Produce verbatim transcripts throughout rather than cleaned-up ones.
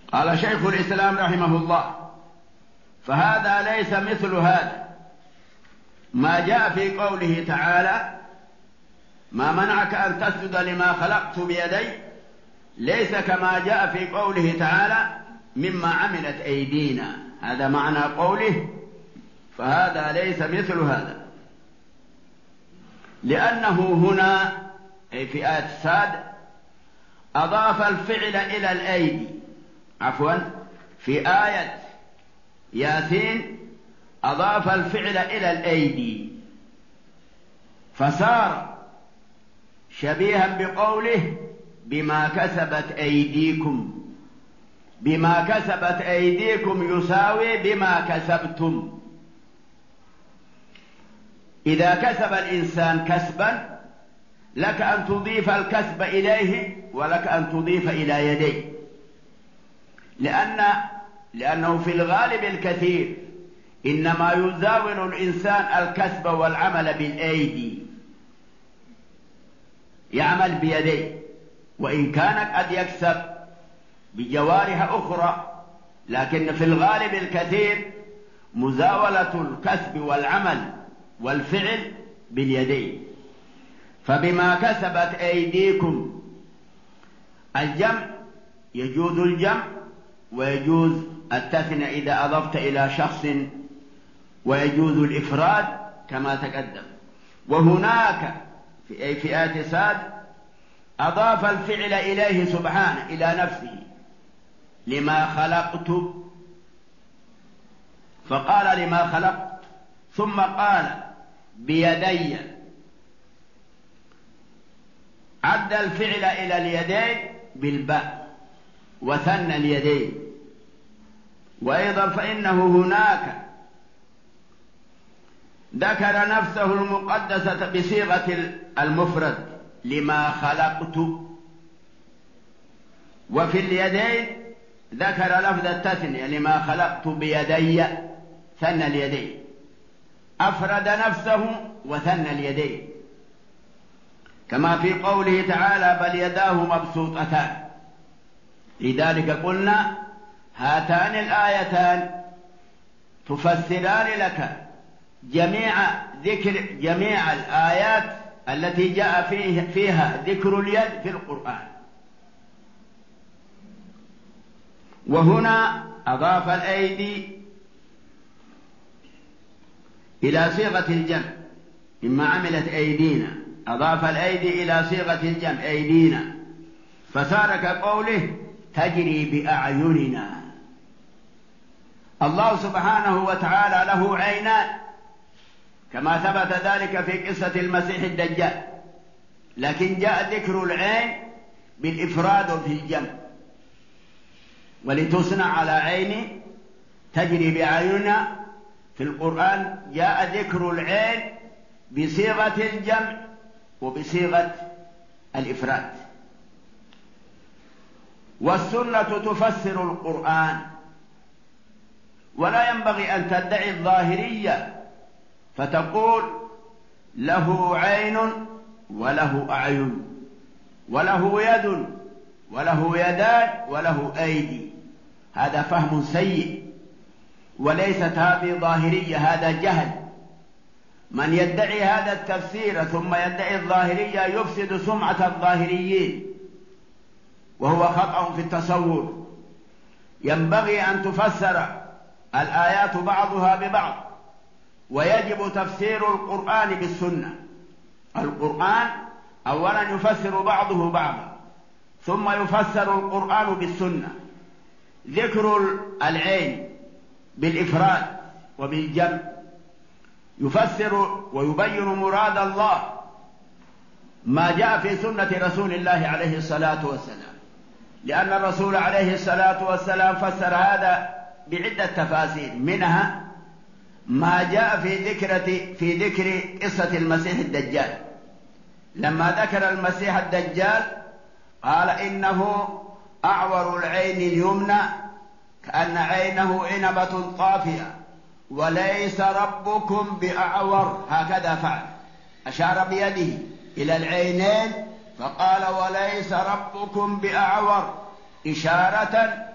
قال شيخ الإسلام رحمه الله: فهذا ليس مثل هذا ما جاء في قوله تعالى: ما منعك أن تسجد لما خلقت بيدي، ليس كما جاء في قوله تعالى: مما عملت أيدينا. هذا معنى قوله فهذا ليس مثل هذا، لأنه هنا أي في آية الساد أضاف الفعل إلى الأيدي، عفوا في آية ياسين أضاف الفعل إلى الأيدي، فصار شبيها بقوله: بما كسبت أيديكم. بما كسبت أيديكم يساوي بما كسبتم. إذا كسب الإنسان كسبا لك أن تضيف الكسب إليه ولك أن تضيف إلى يديه، لأن لأنه في الغالب الكثير إنما يزاول الإنسان الكسب والعمل بالأيدي، يعمل بيديه، وإن كان قد يكسب بجوارح أخرى، لكن في الغالب الكثير مزاولة الكسب والعمل والفعل باليدين. فبما كسبت أيديكم، الجمع يجوز الجمع ويجوز التثنية إذا أضفت إلى شخص، ويجوز الإفراد كما تقدم. وهناك في أي في آية ساد أضاف الفعل إليه سبحانه إلى نفسه: لما خلقت، فقال لما خلقت، ثم قال بيدي، عد الفعل إلى اليدين بالباء وثنى اليدين. وأيضا فإنه هناك ذكر نفسه المقدسة بصيغة المفرد: لما خلقت، وفي اليدين ذكر لفظ التثنية: لما خلقت بيدي، ثنى اليدين، أفرد نفسه وثنى اليدين، كما في قوله تعالى: بل يداه مبسوطتان. لذلك قلنا هاتان الآيتان تفسران لك جميع ذكر جميع الآيات التي جاء فيه فيها ذكر اليد في القرآن. وهنا أضاف الأيدي إلى صيغة الجمع: مما عملت أيدينا، أضاف الأيدي إلى صيغة الجمع أيدينا، فصار كقوله: تجري بأعيننا. الله سبحانه وتعالى له عينان، كما ثبت ذلك في قصة المسيح الدجال، لكن جاء ذكر العين بالإفراد في الجمع: ولتصنع على عيني تجري بأعيننا. في القرآن جاء ذكر العين بصيغة الجمع وبصيغة الإفراد. والسنة تفسر القرآن، ولا ينبغي أن تدعي الظاهرية فتقول له عين وله أعين وله يد وله يدان وله أيدي. هذا فهم سيء، وليست هذه ظاهرية، هذا جهل. من يدعي هذا التفسير ثم يدعي الظاهرية يفسد سمعة الظاهريين، وهو خطأ في التصور. ينبغي أن تفسر الآيات بعضها ببعض، ويجب تفسير القرآن بالسنة. القرآن أولا يفسر بعضه بعضا، ثم يفسر القرآن بالسنة. ذكر العين بالإفراد وبالجمع يفسر ويبين مراد الله، ما جاء في سنة رسول الله عليه الصلاة والسلام، لأن الرسول عليه الصلاة والسلام فسر هذا بعدة تفاسير، منها ما جاء في ذكر في ذكر قصة المسيح الدجال. لما ذكر المسيح الدجال قال: إنه أعور العين اليمنى كأن عينه عنبة طافية، وليس ربكم بأعور. هكذا فعل، أشار بيده إلى العينين فقال: وليس ربكم بأعور، إشارة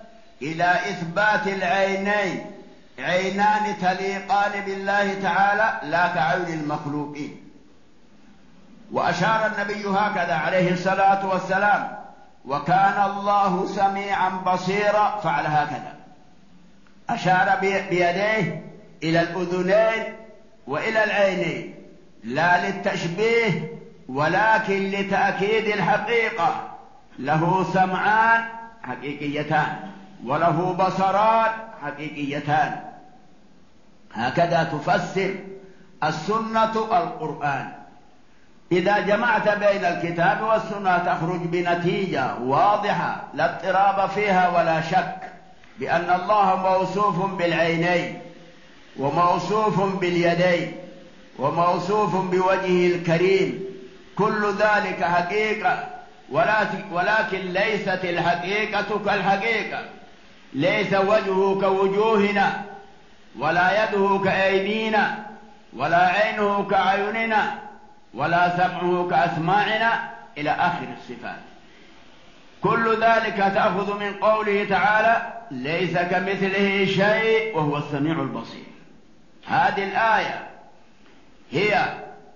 إلى إثبات العينين، عينان تليقان بالله تعالى لا كعين المخلوقين. وأشار النبي هكذا عليه الصلاة والسلام: وكان الله سميعا بصيرا، فعل هكذا، أشار بيديه إلى الأذنين وإلى العينين، لا للتشبيه ولكن لتأكيد الحقيقة. له سمعان حقيقيتان وله بصران حقيقيتان. هكذا تفسر السنة القرآن. إذا جمعت بين الكتاب والسنة تخرج بنتيجة واضحة لا اضطراب فيها ولا شك، بأن الله موصوف بالعينين وموصوف باليدين وموصوف بوجهه الكريم، كل ذلك حقيقة، ولكن ليست الحقيقة كالحقيقة. ليس وجهه كوجوهنا ولا يده كأيدينا ولا عينه كعيوننا ولا سمعه كأسماعنا إلى آخر الصفات. كل ذلك تأخذ من قوله تعالى: ليس كمثله شيء وهو السميع البصير. هذه الآية هي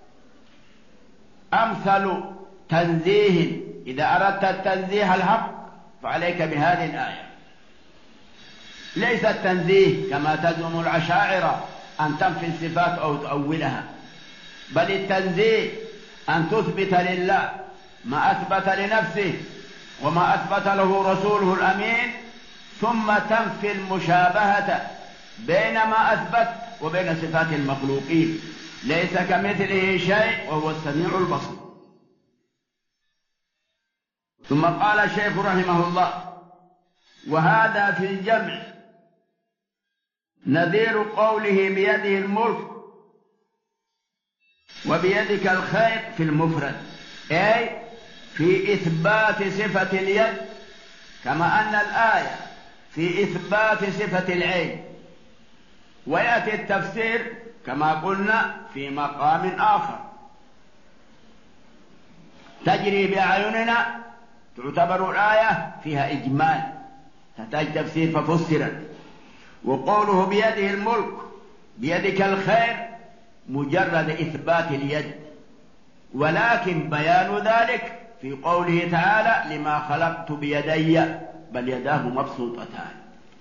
أمثل تنزيه. إذا أردت التنزيه الحق فعليك بهذه الآية. ليس التنزيه كما تزعم الأشاعرة أن تنفي الصفات أو تؤولها، بل التنزيه أن تثبت لله ما أثبت لنفسه وما أثبت له رسوله الأمين، ثم تنفي المشابهة بين ما أثبت وبين صفات المخلوقين. ليس كمثله شيء وهو السميع البصير. ثم قال الشيخ رحمه الله: وهذا في الجمع نذير قوله بيده الملك وبيدك الخير في المفرد، أي في إثبات صفة اليد، كما أن الآية في إثبات صفة العين. ويأتي التفسير كما قلنا في مقام آخر. تجري بأعيننا تعتبر الآية فيها إجمال تحتاج تفسير ففسرت. وقوله بيده الملك بيدك الخير مجرد إثبات اليد، ولكن بيان ذلك في قوله تعالى: لما خلقت بيدي، بل يداه مبسوطتان.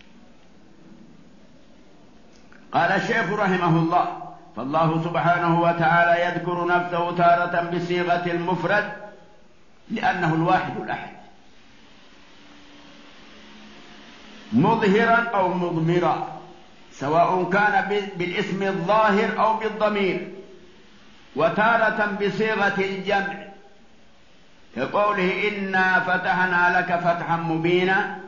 قال الشيخ رحمه الله: فالله سبحانه وتعالى يذكر نفسه تارة بصيغة المفرد لأنه الواحد الأحد، مظهرا أو مضمرا، سواء كان بالاسم الظاهر أو بالضمير، وتارة بصيغة الجمع كقوله: إنا فتحنا لك فتحا مبينا،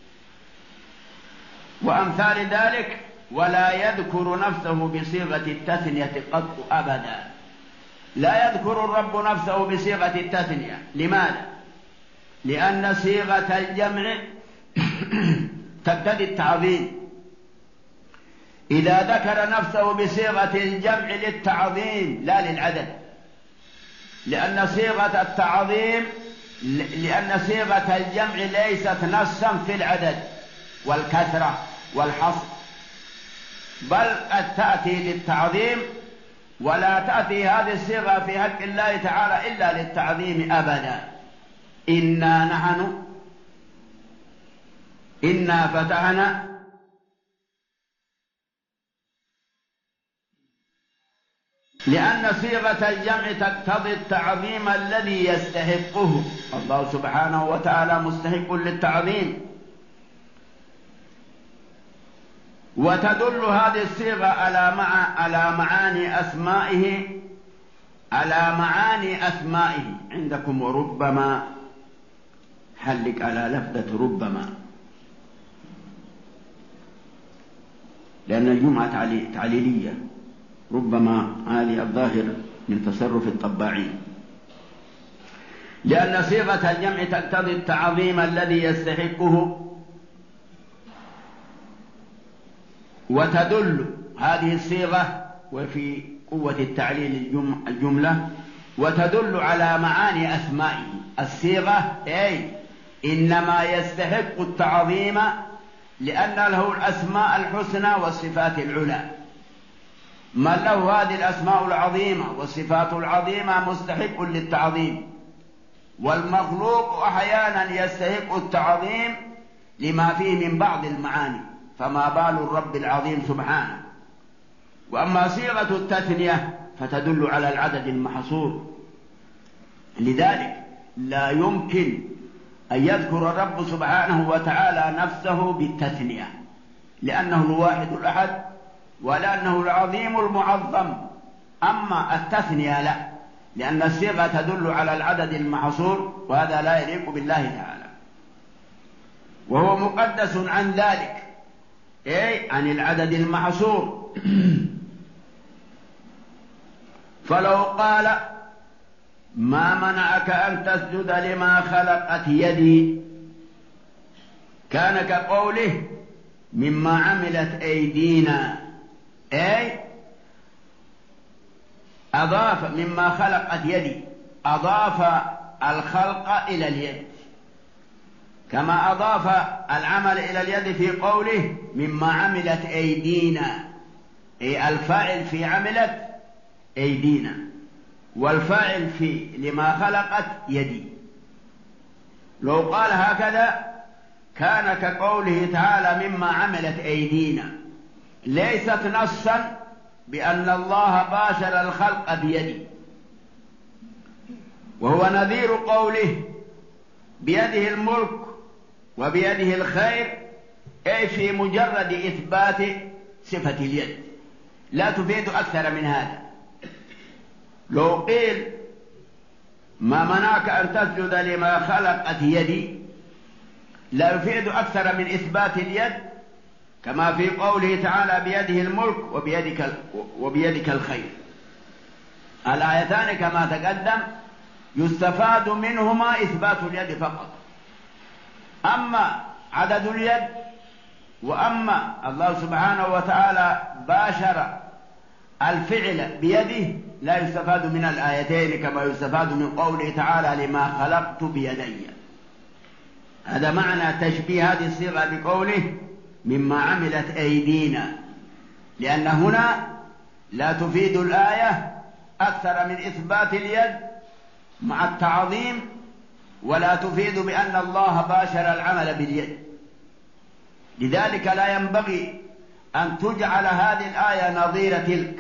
وأمثال ذلك. ولا يذكر نفسه بصيغة التثنية قط أبدا. لا يذكر الرب نفسه بصيغة التثنية. لماذا؟ لأن صيغة الجمع تقتضي التعظيم. إذا ذكر نفسه بصيغة الجمع للتعظيم لا للعدد، لأن صيغة التعظيم لأن صيغة الجمع ليست نصا في العدد والكثرة والحصر، بل قد تأتي للتعظيم، ولا تأتي هذه الصيغة في حق الله تعالى إلا للتعظيم أبدا. إنا نحن إنا فتحنا، لأن صيغة الجمع تقتضي التعظيم الذي يستحقه. الله سبحانه وتعالى مستحق للتعظيم. وتدل هذه الصيغة على مع على معاني أسمائه على معاني أسمائه عندكم. وربما حلك على لفظة ربما، لأن الجمعة تعليلية. ربما هذه الظاهر من تصرف الطباعين، لأن صيغة الجمع تقتضي التعظيم الذي يستحقه. وتدل هذه الصيغة وفي قوة التعليل الجملة، وتدل على معاني أسمائه. الصيغة أي إنما يستحق التعظيم لأن له الأسماء الحسنى والصفات العلى. من له هذه الأسماء العظيمة والصفات العظيمة مستحق للتعظيم، والمخلوق أحيانا يستحق التعظيم لما فيه من بعض المعاني، فما بال الرب العظيم سبحانه. وأما صيغة التثنية فتدل على العدد المحصور، لذلك لا يمكن أن يذكر الرب سبحانه وتعالى نفسه بالتثنية، لأنه الواحد الأحد ولأنه العظيم المعظم. أما التثنية لا، لأن الصيغة تدل على العدد المحصور، وهذا لا يليق بالله تعالى، وهو مقدس عن ذلك، أي عن العدد المحصور. فلو قال ما منعك أن تسجد لما خلقت يدي، كان كقوله مما عملت أيدينا، أي أضاف مما خلقت يدي، أضاف الخلق إلى اليد، كما أضاف العمل إلى اليد في قوله مما عملت أيدينا، أي الفاعل في عملت أيدينا، والفاعل في لما خلقت يدي. لو قال هكذا كان كقوله تعالى مما عملت أيدينا، ليست نصا بأن الله باشر الخلق بيده، وهو نذير قوله بيده الملك وبيده الخير، أي في مجرد إثبات صفة اليد، لا تفيد أكثر من هذا. لو قيل ما منعك أن تسجد لما خلقت يدي، لا يفيد أكثر من إثبات اليد، كما في قوله تعالى بيده الملك وبيدك, وبيدك الخير. الآيتان كما تقدم يستفاد منهما إثبات اليد فقط. أما عدد اليد وأما الله سبحانه وتعالى باشر الفعل بيده، لا يستفاد من الآيتين كما يستفاد من قوله تعالى لما خلقت بيدي. هذا معنى تشبيه هذه الصيغة بقوله مما عملت أيدينا، لأن هنا لا تفيد الآية أكثر من إثبات اليد مع التعظيم، ولا تفيد بأن الله باشر العمل باليد. لذلك لا ينبغي أن تجعل هذه الآية نظير تلك،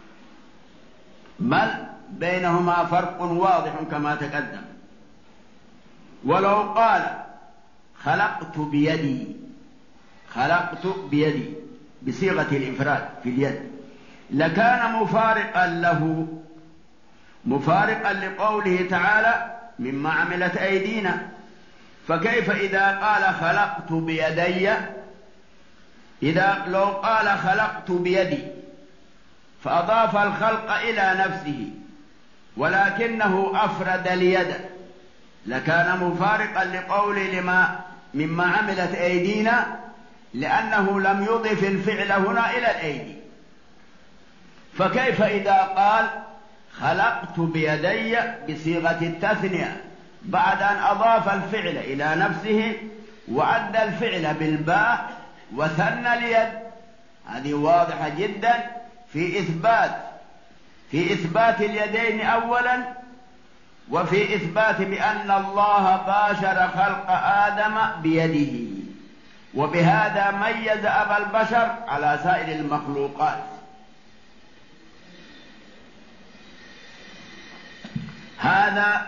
بل بينهما فرق واضح كما تقدم. ولو قال خلقت بيدي، خلقت بيدي بصيغة الإفراد في اليد، لكان مفارقا له، مفارقا لقوله تعالى مما عملت أيدينا. فكيف إذا قال خلقت بيدي؟ إذا لو قال خلقت بيدي فأضاف الخلق إلى نفسه ولكنه أفرد اليد، لكان مفارقا لقول لما مما عملت أيدينا، لأنه لم يضف الفعل هنا إلى الأيدي. فكيف إذا قال خلقت بيدي بصيغة التثنية بعد أن أضاف الفعل إلى نفسه وأدى الفعل بالباء وثنى اليد؟ هذه واضحة جدا في إثبات في إثبات اليدين أولا، وفي إثبات بأن الله باشر خلق آدم بيده، وبهذا ميز أبا البشر على سائر المخلوقات. هذا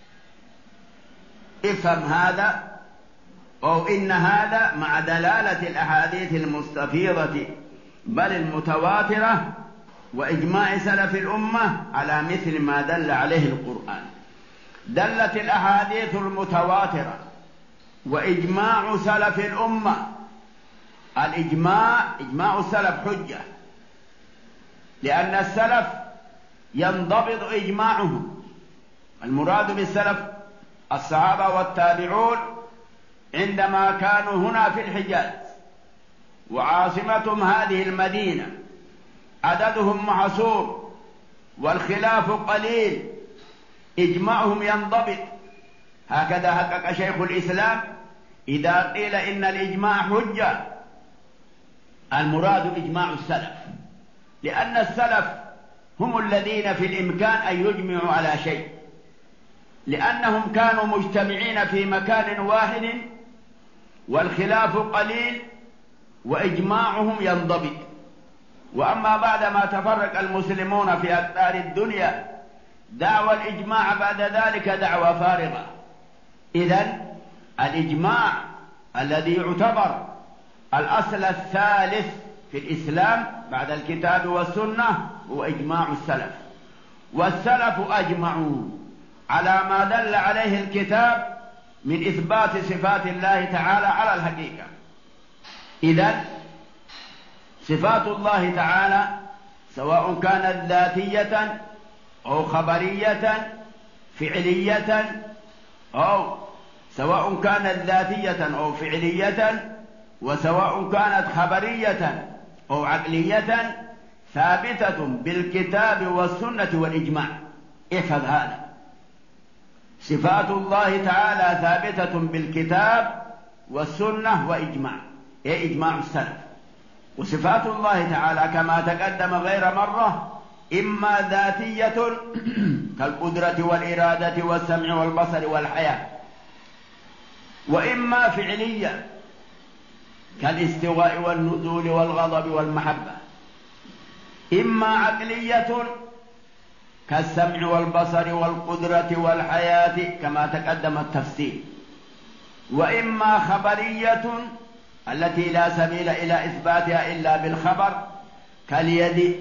افهم هذا، أو إن هذا مع دلالة الأحاديث المستفيضة بل المتواترة وإجماع سلف الأمة على مثل ما دل عليه القرآن. دلت الأحاديث المتواترة وإجماع سلف الأمة. الإجماع إجماع السلف حجة، لأن السلف ينضبط إجماعهم. المراد بالسلف الصحابة والتابعون عندما كانوا هنا في الحجاز وعاصمتهم هذه المدينة، عددهم محصور والخلاف قليل، إجماعهم ينضبط. هكذا حقق شيخ الإسلام إذا قيل إن الإجماع حجة المراد إجماع السلف، لأن السلف هم الذين في الإمكان أن يجمعوا على شيء، لأنهم كانوا مجتمعين في مكان واحد والخلاف قليل وإجماعهم ينضبط. وأما بعدما تفرق المسلمون في أقطار الدنيا دعوى الإجماع بعد ذلك دعوى فارغة. إذن الإجماع الذي يعتبر الأصل الثالث في الإسلام بعد الكتاب والسنة هو إجماع السلف، والسلف أجمعوا على ما دل عليه الكتاب من إثبات صفات الله تعالى على الحقيقة. إذن صفات الله تعالى سواء كانت ذاتية أو خبرية فعلية، أو سواء كانت ذاتية أو فعلية، وسواء كانت خبرية أو عقلية، ثابتة بالكتاب والسنة والإجماع. احفظ هذا، صفات الله تعالى ثابتة بالكتاب والسنة وإجماع، إيه إجماع السلف. وصفات الله تعالى كما تقدم غير مرة إما ذاتية كالقدرة والإرادة والسمع والبصر والحياة، وإما فعلية كالاستواء والنزول والغضب والمحبة، إما عقلية كالسمع والبصر والقدرة والحياة كما تقدم التفسير، وإما خبرية التي لا سبيل إلى إثباتها إلا بالخبر كاليد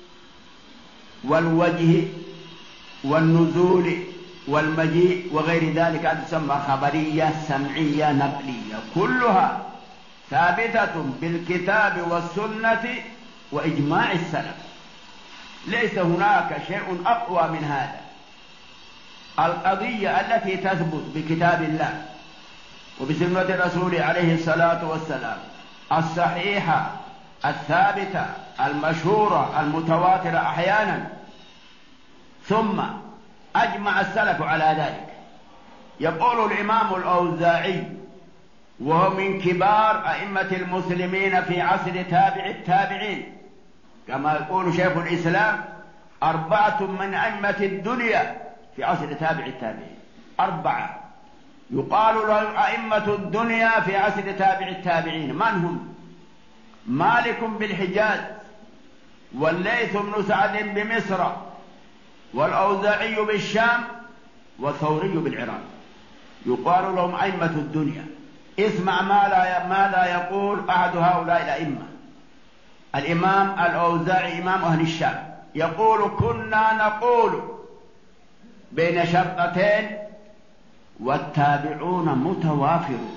والوجه والنزول والمجيء وغير ذلك، تسمى خبرية سمعية نقلية، كلها ثابتة بالكتاب والسنة وإجماع السلف. ليس هناك شيء أقوى من هذا. القضية التي تثبت بكتاب الله وبسنة رسوله عليه الصلاة والسلام الصحيحة الثابتة المشهورة المتواترة أحيانا، ثم أجمع السلف على ذلك. يقول الإمام الأوزاعي وهو من كبار أئمة المسلمين في عصر تابع التابعين، كما يقول شيخ الإسلام أربعة من أئمة الدنيا في عصر تابع التابعين، أربعة يقال لهم أئمة الدنيا في عصر تابع التابعين. من هم؟ مالك بالحجاز، والليث بن سعد بمصر، والأوزاعي بالشام، والثوري بالعراق، يقال لهم أئمة الدنيا. اسمع ماذا يقول أحد هؤلاء الأئمة، الإمام الأوزاعي إمام أهل الشام، يقول: كنا نقول بين شرطتين والتابعون متوافرون.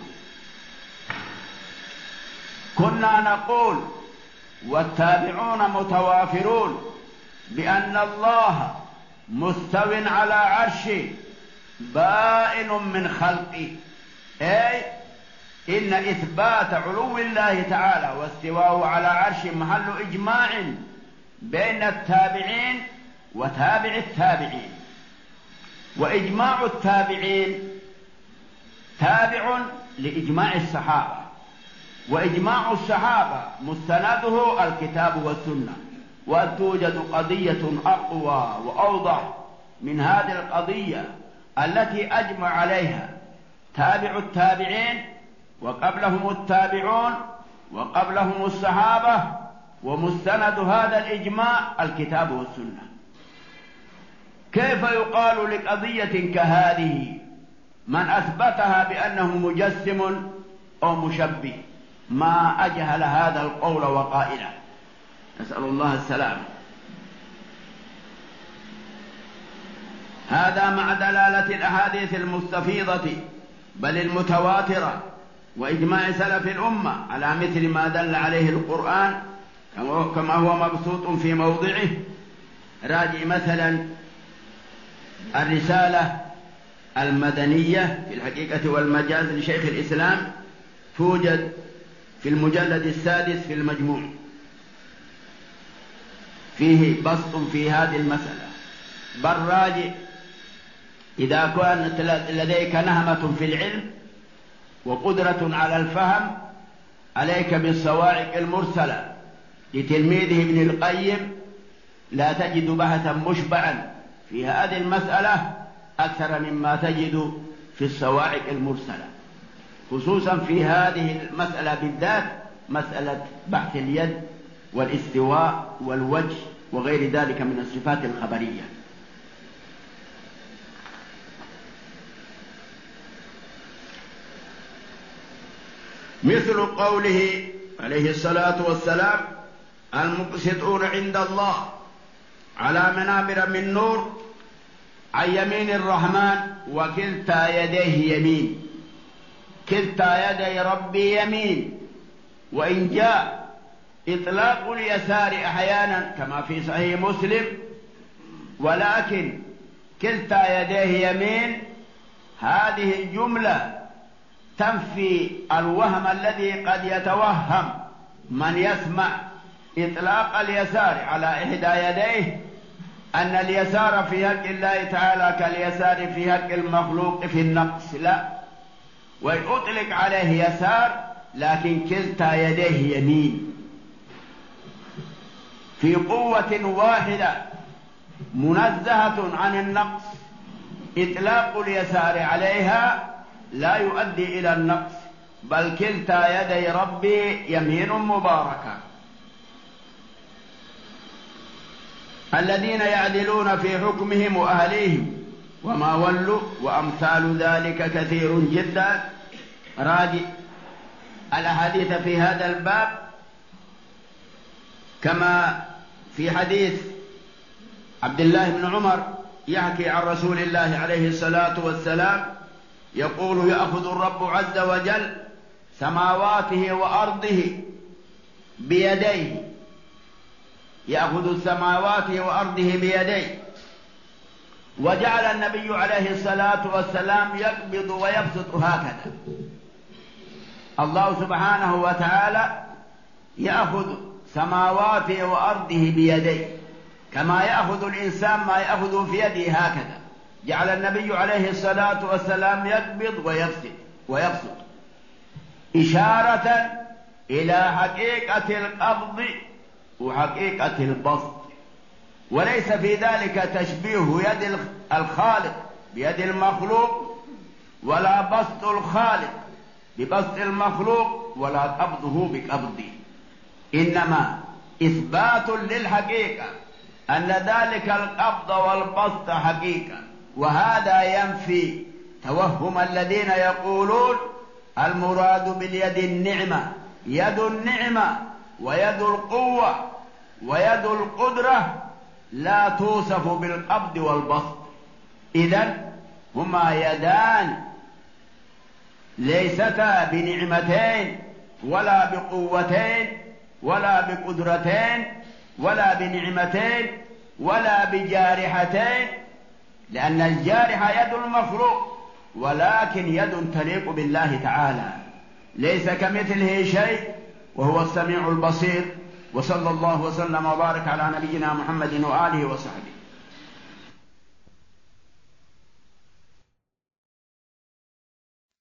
كنا نقول والتابعون متوافرون بأن الله مستو على عرشه بائن من خلقه، أي إن إثبات علو الله تعالى واستواءه على عرشه محل إجماع بين التابعين وتابع التابعين. وإجماع التابعين تابع لإجماع الصحابة، وإجماع الصحابة مستنده الكتاب والسنة. وتوجد قضية أقوى وأوضح من هذه القضية التي أجمع عليها تابع التابعين وقبلهم التابعون وقبلهم الصحابة، ومستند هذا الإجماع الكتاب والسنة. كيف يقال لقضية كهذه من أثبتها بأنه مجسم أو مشبه؟ ما أجهل هذا القول وقائله، نسأل الله السلامة. هذا مع دلالة الأحاديث المستفيضة بل المتواترة وإجماع سلف الأمة على مثل ما دل عليه القرآن كما هو مبسوط في موضعه. راجع مثلا الرسالة المدنية في الحقيقة والمجاز لشيخ الإسلام، توجد في المجلد السادس في المجموع، فيه بسط في هذه المسألة. بل راجع إذا كانت لديك نهمة في العلم وقدرة على الفهم عليك بالصواعق المرسلة لتلميذه ابن القيم لا تجد بحثا مشبعا في هذه المسألة أكثر مما تجد في الصواعق المرسلة، خصوصا في هذه المسألة بالذات، مسألة بحث اليد والاستواء والوجه وغير ذلك من الصفات الخبرية. مثل قوله عليه الصلاة والسلام: المقسطون عند الله على منابر من نور عن يمين الرحمن وكلتا يديه يمين. كلتا يدي ربي يمين، وإن جاء إطلاق اليسار أحيانا كما في صحيح مسلم، ولكن كلتا يديه يمين هذه الجملة تنفي الوهم الذي قد يتوهم من يسمع إطلاق اليسار على إحدى يديه أن اليسار في حق الله تعالى كاليسار في حق المخلوق في النقص، لا، ويطلق عليه يسار لكن كلتا يديه يمين في قوة واحدة منزهة عن النقص. إطلاق اليسار عليها لا يؤدي إلى النقص، بل كلتا يدي ربي يمين مباركة. الذين يعدلون في حكمهم وأهليهم وما ولوا وأمثال ذلك كثير جدا. راجع الأحاديث في هذا الباب كما في حديث عبد الله بن عمر يحكي عن رسول الله عليه الصلاة والسلام يقول: يأخذ الرب عز وجل سماواته وأرضه بيديه، يأخذ السماوات وأرضه بيديه. وجعل النبي عليه الصلاة والسلام يقبض ويبسط هكذا. الله سبحانه وتعالى يأخذ سماواته وأرضه بيديه كما يأخذ الإنسان ما يأخذ في يده هكذا. جعل النبي عليه الصلاة والسلام يقبض ويبسط ويبسط إشارة إلى حقيقة القبض وحقيقة البسط، وليس في ذلك تشبيه يد الخالق بيد المخلوق، ولا بسط الخالق ببسط المخلوق، ولا قبضه بقبضه، إنما إثبات للحقيقة أن ذلك القبض والبسط حقيقة. وهذا ينفي توهم الذين يقولون المراد باليد النعمة، يد النعمة ويد القوة ويد القدرة لا توصف بالقبض والبسط. إذن هما يدان ليستا بنعمتين ولا بقوتين ولا بقدرتين ولا بنعمتين ولا بجارحتين، لأن الجارحة يد المخلوق، ولكن يد تليق بالله تعالى، ليس كمثله شيء وهو السميع البصير. وصلى الله وسلم وبارك على نبينا محمد وآله وصحبه.